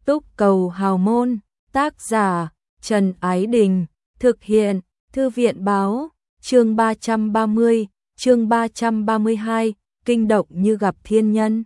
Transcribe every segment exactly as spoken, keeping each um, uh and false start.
Túc Cầu Hào Môn, tác giả Trần Ái Đình, thực hiện Thư viện Báo, chương ba trăm ba mươi, chương ba trăm ba mươi hai, kinh động như gặp thiên nhân.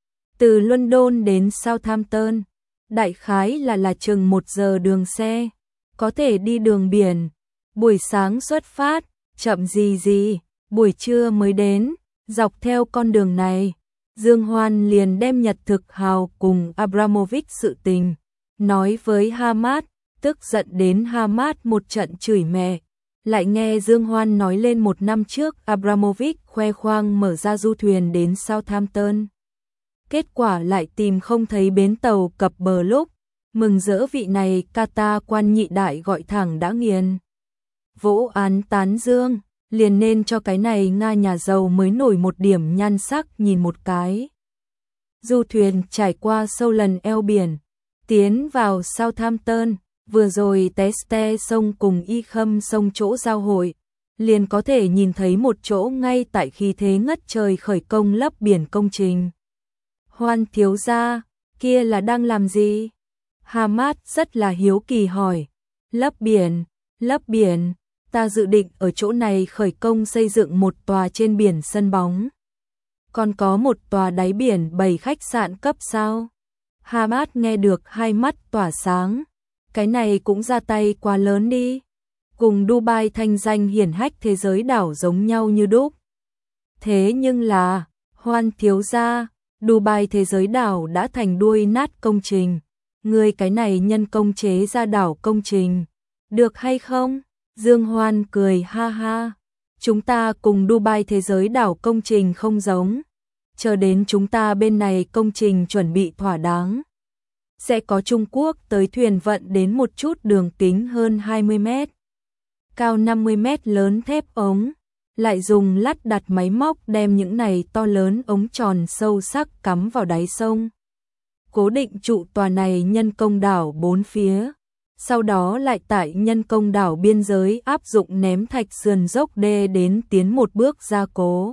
Từ London đến Southampton, đại khái là là chừng một giờ đường xe, có thể đi đường biển. Buổi sáng xuất phát, chậm gì gì, buổi trưa mới đến. Dọc theo con đường này, Dương Hoan liền đem Nhật Thực Hào cùng Abramovich sự tình nói với Hamad, tức giận đến Hamad một trận chửi mẹ. Lại nghe Dương Hoan nói lên một năm trước Abramovich khoe khoang mở ra du thuyền đến Southampton. Kết quả lại tìm không thấy bến tàu cập bờ lúc, mừng rỡ vị này Kata quan nhị đại gọi thẳng đã nghiền. Vỗ án tán dương, liền nên cho cái này Nga nhà giàu mới nổi một điểm nhan sắc nhìn một cái. Du thuyền trải qua sâu lần eo biển, tiến vào Southampton, vừa rồi Teste sông cùng Y Khâm sông chỗ giao hội, liền có thể nhìn thấy một chỗ ngay tại khi thế ngất trời khởi công lấp biển công trình. Hoan thiếu gia, kia là đang làm gì? Hamad rất là hiếu kỳ hỏi. Lấp biển, lấp biển, ta dự định ở chỗ này khởi công xây dựng một tòa trên biển sân bóng. Còn có một tòa đáy biển bảy khách sạn cấp sao? Hamad nghe được hai mắt tỏa sáng. Cái này cũng ra tay quá lớn đi. Cùng Dubai thanh danh hiển hách thế giới đảo giống nhau như đúc. Thế nhưng là, Hoan thiếu gia, Dubai thế giới đảo đã thành đuôi nát công trình. Người cái này nhân công chế ra đảo công trình. Được hay không? Dương Hoan cười ha ha. Chúng ta cùng Dubai thế giới đảo công trình không giống. Chờ đến chúng ta bên này công trình chuẩn bị thỏa đáng. Sẽ có Trung Quốc tới thuyền vận đến một chút đường kính hơn hai mươi mét. Cao năm mươi mét lớn thép ống. Lại dùng lát đặt máy móc đem những này to lớn ống tròn sâu sắc cắm vào đáy sông. Cố định trụ tòa này nhân công đảo bốn phía. Sau đó lại tại nhân công đảo biên giới áp dụng ném thạch sườn dốc đê đến tiến một bước gia cố.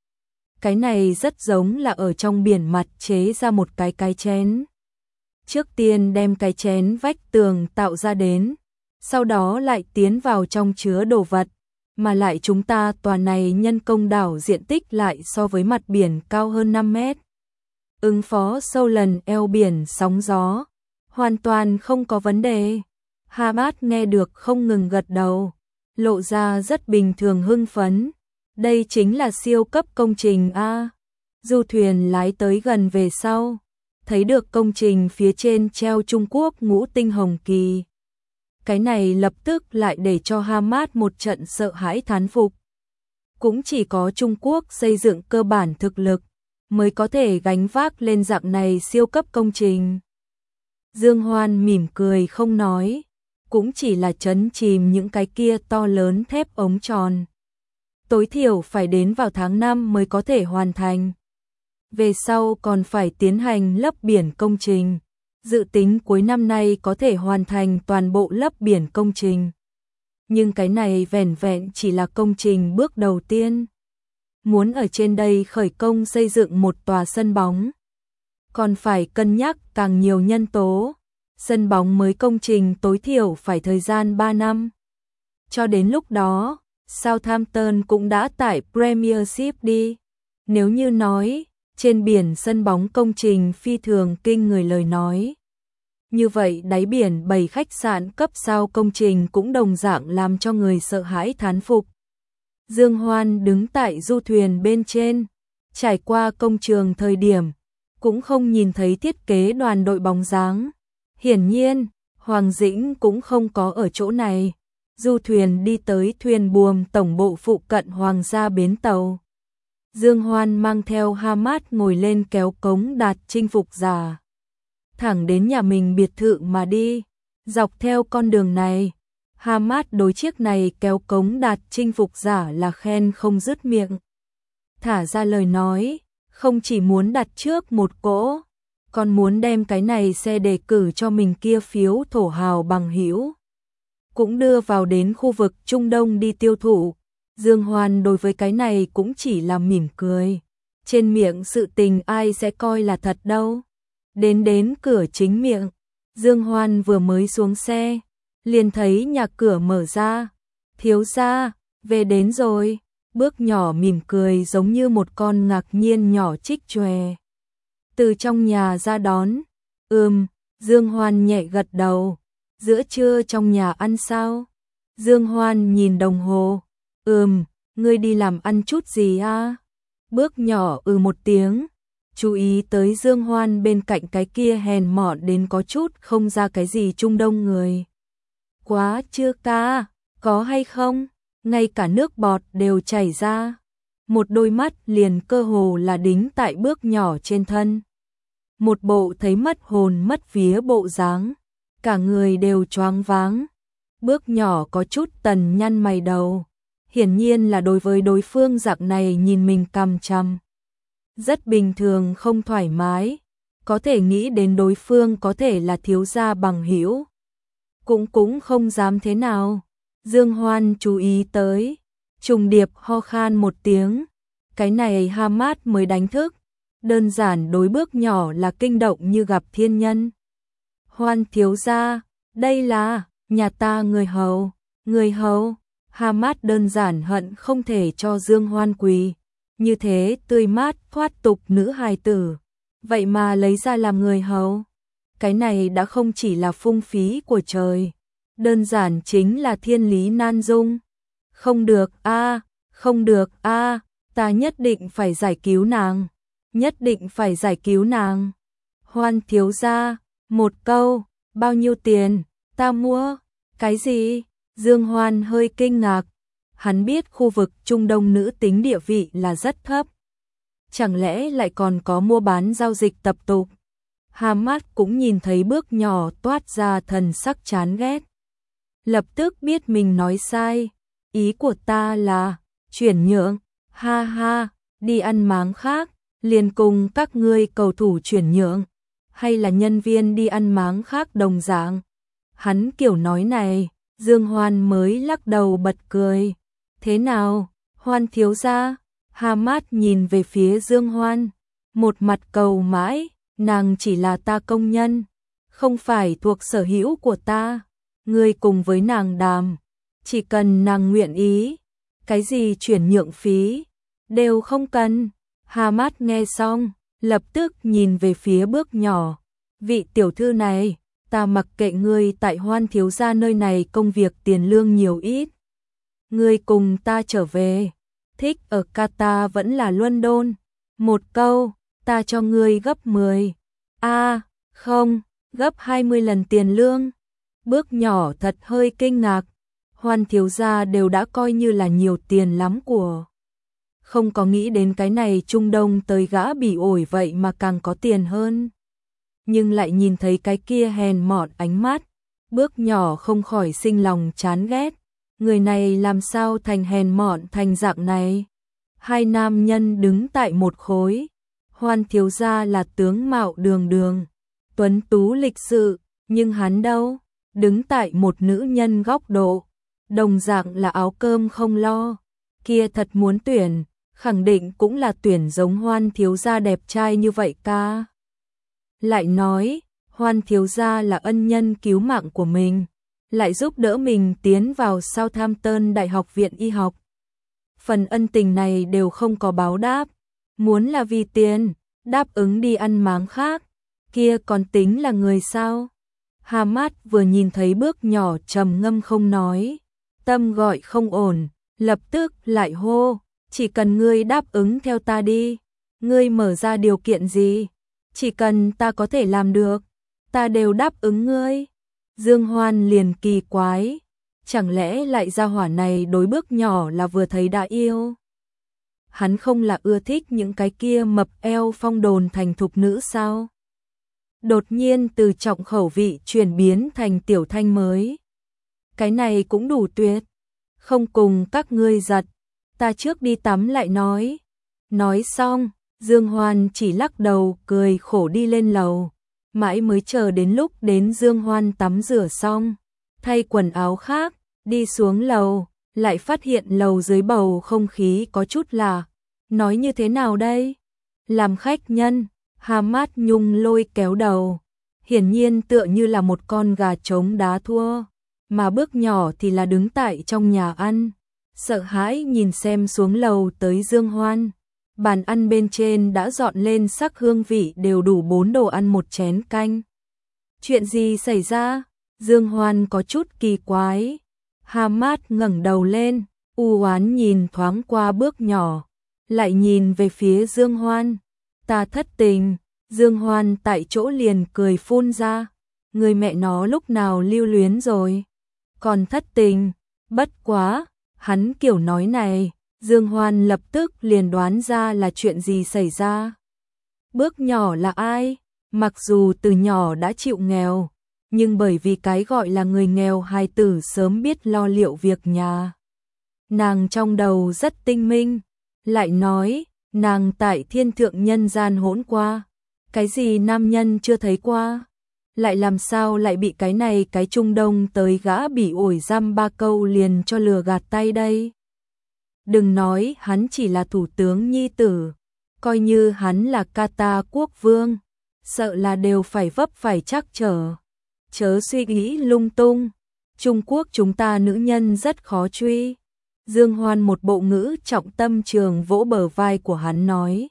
Cái này rất giống là ở trong biển mặt chế ra một cái cái chén. Trước tiên đem cái chén vách tường tạo ra đến, sau đó lại tiến vào trong chứa đồ vật, mà lại chúng ta tòa này nhân công đảo diện tích lại so với mặt biển cao hơn năm mét. Ứng phó sâu lần eo biển sóng gió, hoàn toàn không có vấn đề. Hamad nghe được không ngừng gật đầu, lộ ra rất bình thường hưng phấn. Đây chính là siêu cấp công trình A. Du thuyền lái tới gần về sau, thấy được công trình phía trên treo Trung Quốc ngũ tinh hồng kỳ. Cái này lập tức lại để cho Hamad một trận sợ hãi thán phục. Cũng chỉ có Trung Quốc xây dựng cơ bản thực lực, mới có thể gánh vác lên dạng này siêu cấp công trình. Dương Hoan mỉm cười không nói, cũng chỉ là chấn chìm những cái kia to lớn thép ống tròn. Tối thiểu phải đến vào tháng năm mới có thể hoàn thành. Về sau còn phải tiến hành lấp biển công trình. Dự tính cuối năm nay có thể hoàn thành toàn bộ lấp biển công trình. Nhưng cái này vẻn vẹn chỉ là công trình bước đầu tiên. Muốn ở trên đây khởi công xây dựng một tòa sân bóng, còn phải cân nhắc càng nhiều nhân tố. Sân bóng mới công trình tối thiểu phải thời gian ba năm. Cho đến lúc đó, Southampton cũng đã tải Premiership đi. Nếu như nói, trên biển sân bóng công trình phi thường kinh người lời nói. Như vậy đáy biển bảy khách sạn cấp sao công trình cũng đồng dạng làm cho người sợ hãi thán phục. Dương Hoan đứng tại du thuyền bên trên, trải qua công trường thời điểm, cũng không nhìn thấy thiết kế đoàn đội bóng dáng. Hiển nhiên, Hoàng Dĩnh cũng không có ở chỗ này. Du thuyền đi tới thuyền buồm tổng bộ phụ cận Hoàng gia bến tàu. Dương Hoan mang theo Hamad ngồi lên kéo cống đạt chinh phục giả. Thẳng đến nhà mình biệt thự mà đi. Dọc theo con đường này, Hamad đối chiếc này kéo cống đạt chinh phục giả là khen không dứt miệng. Thả ra lời nói, không chỉ muốn đặt trước một cỗ, còn muốn đem cái này xe đề cử cho mình kia phiếu thổ hào bằng hữu. Cũng đưa vào đến khu vực Trung Đông đi tiêu thụ. Dương Hoan đối với cái này cũng chỉ là mỉm cười. Trên miệng sự tình ai sẽ coi là thật đâu. Đến đến cửa chính miệng, Dương Hoan vừa mới xuống xe, liền thấy nhà cửa mở ra. Thiếu gia, về đến rồi. Bước nhỏ mỉm cười giống như một con ngạc nhiên nhỏ trích chòe. Từ trong nhà ra đón. Ừm, Dương Hoan nhẹ gật đầu. Giữa trưa trong nhà ăn sao? Dương Hoan nhìn đồng hồ. Ừm, ngươi đi làm ăn chút gì à? Bước nhỏ ừ một tiếng. Chú ý tới Dương Hoan bên cạnh cái kia hèn mọn đến có chút không ra cái gì Trung Đông người. Quá chưa ca, có hay không? Ngay cả nước bọt đều chảy ra. Một đôi mắt liền cơ hồ là đính tại bước nhỏ trên thân. Một bộ thấy mất hồn mất vía bộ dáng, cả người đều choáng váng. Bước nhỏ có chút tần nhăn mày đầu, hiển nhiên là đối với đối phương dạng này nhìn mình cằm chằm. Rất bình thường không thoải mái, có thể nghĩ đến đối phương có thể là thiếu gia bằng hữu. Cũng cũng không dám thế nào. Dương Hoan chú ý tới, trùng điệp ho khan một tiếng, cái này Hamad mới đánh thức, đơn giản đối bước nhỏ là kinh động như gặp thiên nhân. Hoan thiếu gia, đây là nhà ta người hầu, người hầu. Hamad đơn giản hận không thể cho Dương Hoan quỳ, như thế tươi mát thoát tục nữ hài tử, vậy mà lấy ra làm người hầu. Cái này đã không chỉ là phung phí của trời, đơn giản chính là thiên lý nan dung. Không được a, không được a, ta nhất định phải giải cứu nàng, nhất định phải giải cứu nàng. Hoan thiếu gia, một câu, bao nhiêu tiền, ta mua, cái gì? Dương Hoan hơi kinh ngạc, hắn biết khu vực Trung Đông nữ tính địa vị là rất thấp. Chẳng lẽ lại còn có mua bán giao dịch tập tục? Hamad cũng nhìn thấy bước nhỏ toát ra thần sắc chán ghét. Lập tức biết mình nói sai, ý của ta là chuyển nhượng, ha ha, đi ăn máng khác, liền cùng các ngươi cầu thủ chuyển nhượng, hay là nhân viên đi ăn máng khác đồng dạng. Hắn kiểu nói này, Dương Hoan mới lắc đầu bật cười. Thế nào, Hoan thiếu gia? Hamad nhìn về phía Dương Hoan, một mặt cầu mãi, nàng chỉ là ta công nhân, không phải thuộc sở hữu của ta. Ngươi cùng với nàng đàm, chỉ cần nàng nguyện ý, cái gì chuyển nhượng phí, đều không cần. Hamad nghe xong, lập tức nhìn về phía bước nhỏ. Vị tiểu thư này, ta mặc kệ ngươi tại Hoan thiếu gia nơi này công việc tiền lương nhiều ít. Ngươi cùng ta trở về, thích ở Qatar vẫn là London. Một câu, ta cho ngươi gấp mười. A, à, không, gấp hai mươi lần tiền lương. Bước nhỏ thật hơi kinh ngạc, Hoan thiếu gia đều đã coi như là nhiều tiền lắm của. Không có nghĩ đến cái này Trung Đông tới gã bị ổi vậy mà càng có tiền hơn. Nhưng lại nhìn thấy cái kia hèn mọn ánh mắt, bước nhỏ không khỏi sinh lòng chán ghét. Người này làm sao thành hèn mọn thành dạng này? Hai nam nhân đứng tại một khối. Hoan thiếu gia là tướng mạo đường đường, tuấn tú lịch sự, nhưng hắn đâu? Đứng tại một nữ nhân góc độ, đồng dạng là áo cơm không lo. Kia thật muốn tuyển, khẳng định cũng là tuyển giống Hoan thiếu gia đẹp trai như vậy ca. Lại nói, Hoan thiếu gia là ân nhân cứu mạng của mình, lại giúp đỡ mình tiến vào Southampton Đại học viện y học. Phần ân tình này đều không có báo đáp, muốn là vì tiền, đáp ứng đi ăn máng khác, kia còn tính là người sao? Hamad vừa nhìn thấy bước nhỏ trầm ngâm không nói, tâm gọi không ổn, lập tức lại hô, chỉ cần ngươi đáp ứng theo ta đi, ngươi mở ra điều kiện gì, chỉ cần ta có thể làm được, ta đều đáp ứng ngươi. Dương Hoan liền kỳ quái, chẳng lẽ lại gia hỏa này đối bước nhỏ là vừa thấy đã yêu? Hắn không là ưa thích những cái kia mập eo phong đồn thành thục nữ sao? Đột nhiên từ trọng khẩu vị chuyển biến thành tiểu thanh mới. Cái này cũng đủ tuyệt. Không cùng các ngươi giật, ta trước đi tắm lại nói. Nói xong, Dương Hoan chỉ lắc đầu cười khổ đi lên lầu. Mãi mới chờ đến lúc đến Dương Hoan tắm rửa xong, thay quần áo khác, đi xuống lầu, lại phát hiện lầu dưới bầu không khí có chút lạ. Nói như thế nào đây? Làm khách nhân, Hamad Nhung lôi kéo đầu. hiển nhiên tựa như là một con gà trống đá thua, mà Bước Nhỏ thì là đứng tại trong nhà ăn, sợ hãi nhìn xem xuống lầu tới Dương Hoan. Bàn ăn bên trên đã dọn lên sắc hương vị đều đủ bốn đồ ăn một chén canh. Chuyện gì xảy ra? Dương Hoan có chút kỳ quái. Hamad ngẩng đầu lên, u oán nhìn thoáng qua Bước Nhỏ, lại nhìn về phía Dương Hoan. Ta thất tình. Dương Hoan tại chỗ liền cười phun ra. Người mẹ nó lúc nào lưu luyến rồi? Còn thất tình? Bất quá, hắn kiểu nói này, Dương Hoan lập tức liền đoán ra là chuyện gì xảy ra. Bước Nhỏ là ai? Mặc dù từ nhỏ đã chịu nghèo, nhưng bởi vì cái gọi là người nghèo hài tử sớm biết lo liệu việc nhà. Nàng trong đầu rất tinh minh, lại nói, nàng tại thiên thượng nhân gian hỗn qua. Cái gì nam nhân chưa thấy qua? Lại làm sao lại bị cái này cái Trung Đông tới gã bị ổi dăm ba câu liền cho lừa gạt tay đây? Đừng nói hắn chỉ là thủ tướng nhi tử, coi như hắn là Qatar quốc vương, sợ là đều phải vấp phải trắc trở. Chớ suy nghĩ lung tung, Trung Quốc chúng ta nữ nhân rất khó truy. Dương Hoan một bộ ngữ trọng tâm trường vỗ bờ vai của hắn nói.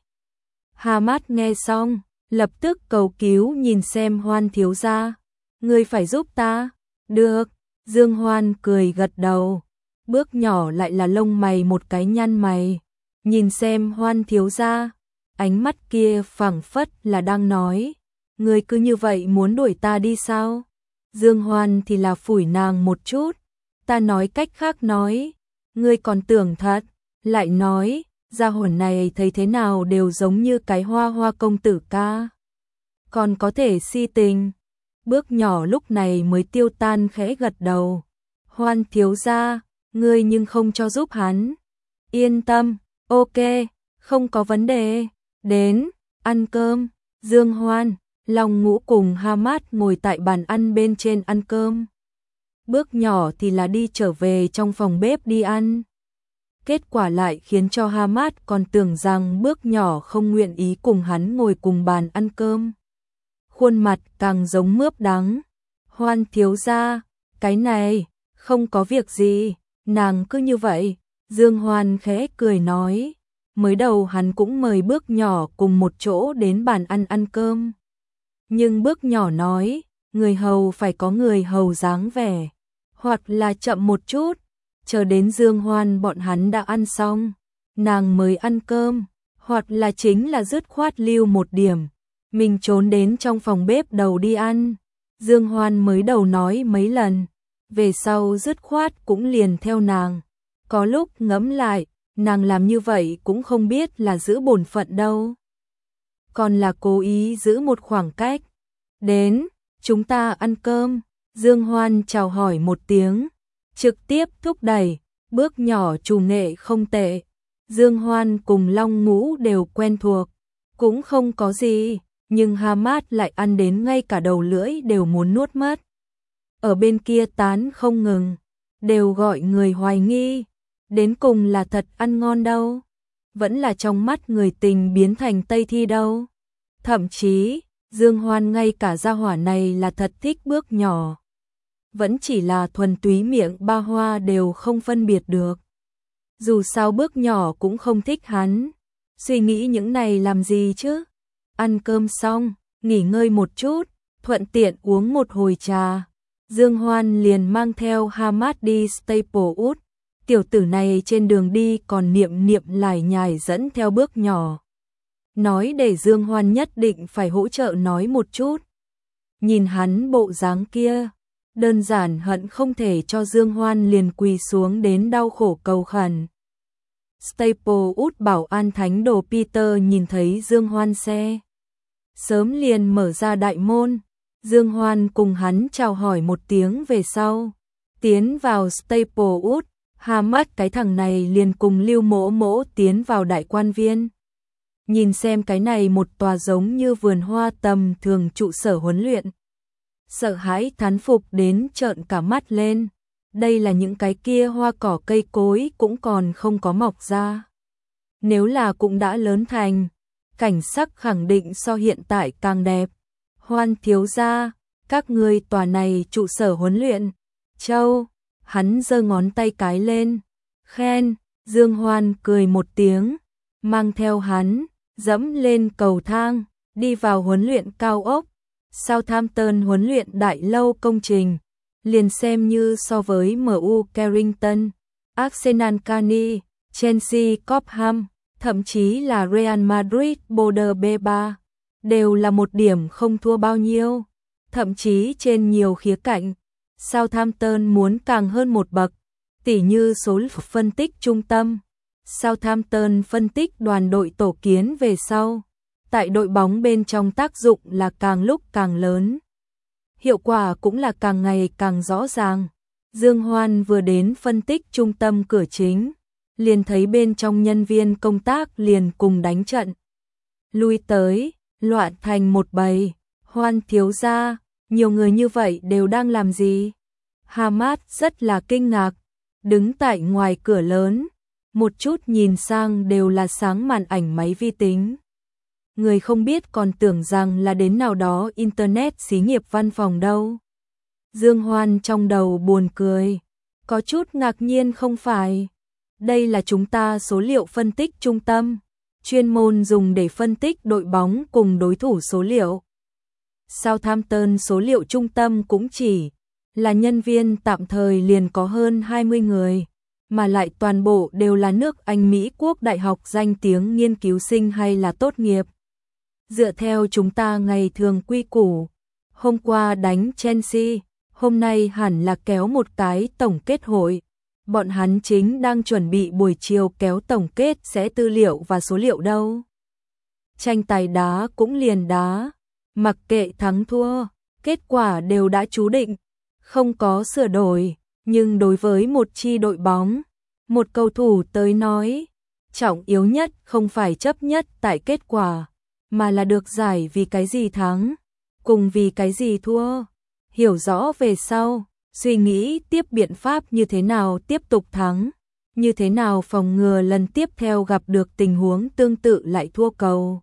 Hamad nghe xong, lập tức cầu cứu nhìn xem Hoan thiếu gia. Ngươi phải giúp ta. Được, Dương Hoan cười gật đầu. Bước Nhỏ lại là lông mày một cái nhăn mày. Nhìn xem Hoan thiếu gia, ánh mắt kia phảng phất là đang nói. Ngươi cứ như vậy muốn đuổi ta đi sao? Dương Hoan thì là phủi nàng một chút. Ta nói cách khác nói. Ngươi còn tưởng thật, lại nói, gia hồn này thấy thế nào đều giống như cái Hoa Hoa công tử ca. Còn có thể si tình. Bước Nhỏ lúc này mới tiêu tan khẽ gật đầu. Hoan thiếu gia, ngươi nhưng không cho giúp hắn. Yên tâm, ok, không có vấn đề. Đến, ăn cơm. Dương Hoan, Long Ngũ cùng Hamad ngồi tại bàn ăn bên trên ăn cơm. Bước Nhỏ thì là đi trở về trong phòng bếp đi ăn. Kết quả lại khiến cho Hamad còn tưởng rằng Bước Nhỏ không nguyện ý cùng hắn ngồi cùng bàn ăn cơm. Khuôn mặt càng giống mướp đắng. Hoan thiếu gia, cái này, không có việc gì, nàng cứ như vậy. Dương Hoan khẽ cười nói. Mới đầu hắn cũng mời Bước Nhỏ cùng một chỗ đến bàn ăn ăn cơm. Nhưng Bước Nhỏ nói, người hầu phải có người hầu dáng vẻ, hoặc là chậm một chút, chờ đến Dương Hoan bọn hắn đã ăn xong, nàng mới ăn cơm, hoặc là chính là dứt khoát lưu một điểm, mình trốn đến trong phòng bếp đầu đi ăn. Dương Hoan mới đầu nói mấy lần, về sau dứt khoát cũng liền theo nàng. Có lúc ngẫm lại, nàng làm như vậy cũng không biết là giữ bổn phận đâu, còn là cố ý giữ một khoảng cách. Đến, chúng ta ăn cơm. Dương Hoan chào hỏi một tiếng, trực tiếp thúc đẩy. Bước Nhỏ chủ nghệ không tệ, Dương Hoan cùng Long Ngũ đều quen thuộc, cũng không có gì, nhưng Hamad lại ăn đến ngay cả đầu lưỡi đều muốn nuốt mất. Ở bên kia tán không ngừng, đều gọi người hoài nghi, đến cùng là thật ăn ngon đâu, vẫn là trong mắt người tình biến thành Tây Thi đâu. Thậm chí, Dương Hoan ngay cả gia hỏa này là thật thích Bước Nhỏ, vẫn chỉ là thuần túy miệng ba hoa đều không phân biệt được. Dù sao Bước Nhỏ cũng không thích hắn, suy nghĩ những này làm gì chứ. Ăn cơm xong, nghỉ ngơi một chút, thuận tiện uống một hồi trà. Dương Hoan liền mang theo Hamad đi Staplewood. Tiểu tử này trên đường đi còn niệm niệm lải nhải dẫn theo Bước Nhỏ, nói để Dương Hoan nhất định phải hỗ trợ nói một chút. Nhìn hắn bộ dáng kia, đơn giản hận không thể cho Dương Hoan liền quỳ xuống đến đau khổ cầu khẩn. Staplewood bảo an thánh đồ Peter nhìn thấy Dương Hoan xe, sớm liền mở ra đại môn. Dương Hoan cùng hắn chào hỏi một tiếng về sau, tiến vào Staplewood. Hamad cái thằng này liền cùng Lưu Mỗ Mỗ tiến vào đại quan viên. Nhìn xem cái này một tòa giống như vườn hoa tầm thường trụ sở huấn luyện, sợ hãi thán phục đến trợn cả mắt lên. Đây là những cái kia hoa cỏ cây cối cũng còn không có mọc ra. Nếu là cũng đã lớn thành, cảnh sắc khẳng định so hiện tại càng đẹp. Hoan thiếu gia, các ngươi tòa này trụ sở huấn luyện. Châu, hắn giơ ngón tay cái lên, khen. Dương Hoan cười một tiếng, mang theo hắn, dẫm lên cầu thang, đi vào huấn luyện cao ốc. Southampton huấn luyện đại lâu công trình, liền xem như so với em u Carrington, Arsenal Cani, Chelsea Cobham, thậm chí là Real Madrid Border B ba, đều là một điểm không thua bao nhiêu, thậm chí trên nhiều khía cạnh. Southampton muốn càng hơn một bậc, tỉ như số phân tích trung tâm. Southampton phân tích đoàn đội tổ kiến về sau, tại đội bóng bên trong tác dụng là càng lúc càng lớn. Hiệu quả cũng là càng ngày càng rõ ràng. Dương Hoan vừa đến phân tích trung tâm cửa chính, liền thấy bên trong nhân viên công tác liền cùng đánh trận. Lui tới, loạn thành một bầy. Hoan thiếu gia, nhiều người như vậy đều đang làm gì? Hamad rất là kinh ngạc, đứng tại ngoài cửa lớn, một chút nhìn sang đều là sáng màn ảnh máy vi tính. Người không biết còn tưởng rằng là đến nào đó internet xí nghiệp văn phòng đâu. Dương Hoan trong đầu buồn cười, có chút ngạc nhiên không phải. Đây là chúng ta số liệu phân tích trung tâm, chuyên môn dùng để phân tích đội bóng cùng đối thủ số liệu. Southampton số liệu trung tâm cũng chỉ là nhân viên tạm thời liền có hơn hai mươi người, mà lại toàn bộ đều là nước Anh Mỹ quốc đại học danh tiếng nghiên cứu sinh hay là tốt nghiệp. Dựa theo chúng ta ngày thường quy củ, hôm qua đánh Chelsea, hôm nay hẳn là kéo một cái tổng kết hội. Bọn hắn chính đang chuẩn bị buổi chiều kéo tổng kết sẽ tư liệu và số liệu đâu. Tranh tài đá cũng liền đá, mặc kệ thắng thua, kết quả đều đã chú định, không có sửa đổi. Nhưng đối với một chi đội bóng, một cầu thủ tới nói, trọng yếu nhất không phải chấp nhất tại kết quả, mà là được giải vì cái gì thắng, cùng vì cái gì thua. Hiểu rõ về sau, suy nghĩ tiếp biện pháp như thế nào tiếp tục thắng, như thế nào phòng ngừa lần tiếp theo gặp được tình huống tương tự lại thua cầu.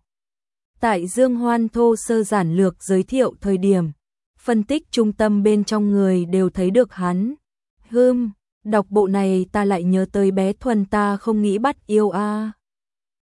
Tại Dương Hoan thô sơ giản lược giới thiệu thời điểm, phân tích trung tâm bên trong người đều thấy được hắn. Hừm, đọc bộ này ta lại nhớ tới bé Thuần ta không nghĩ bắt yêu a.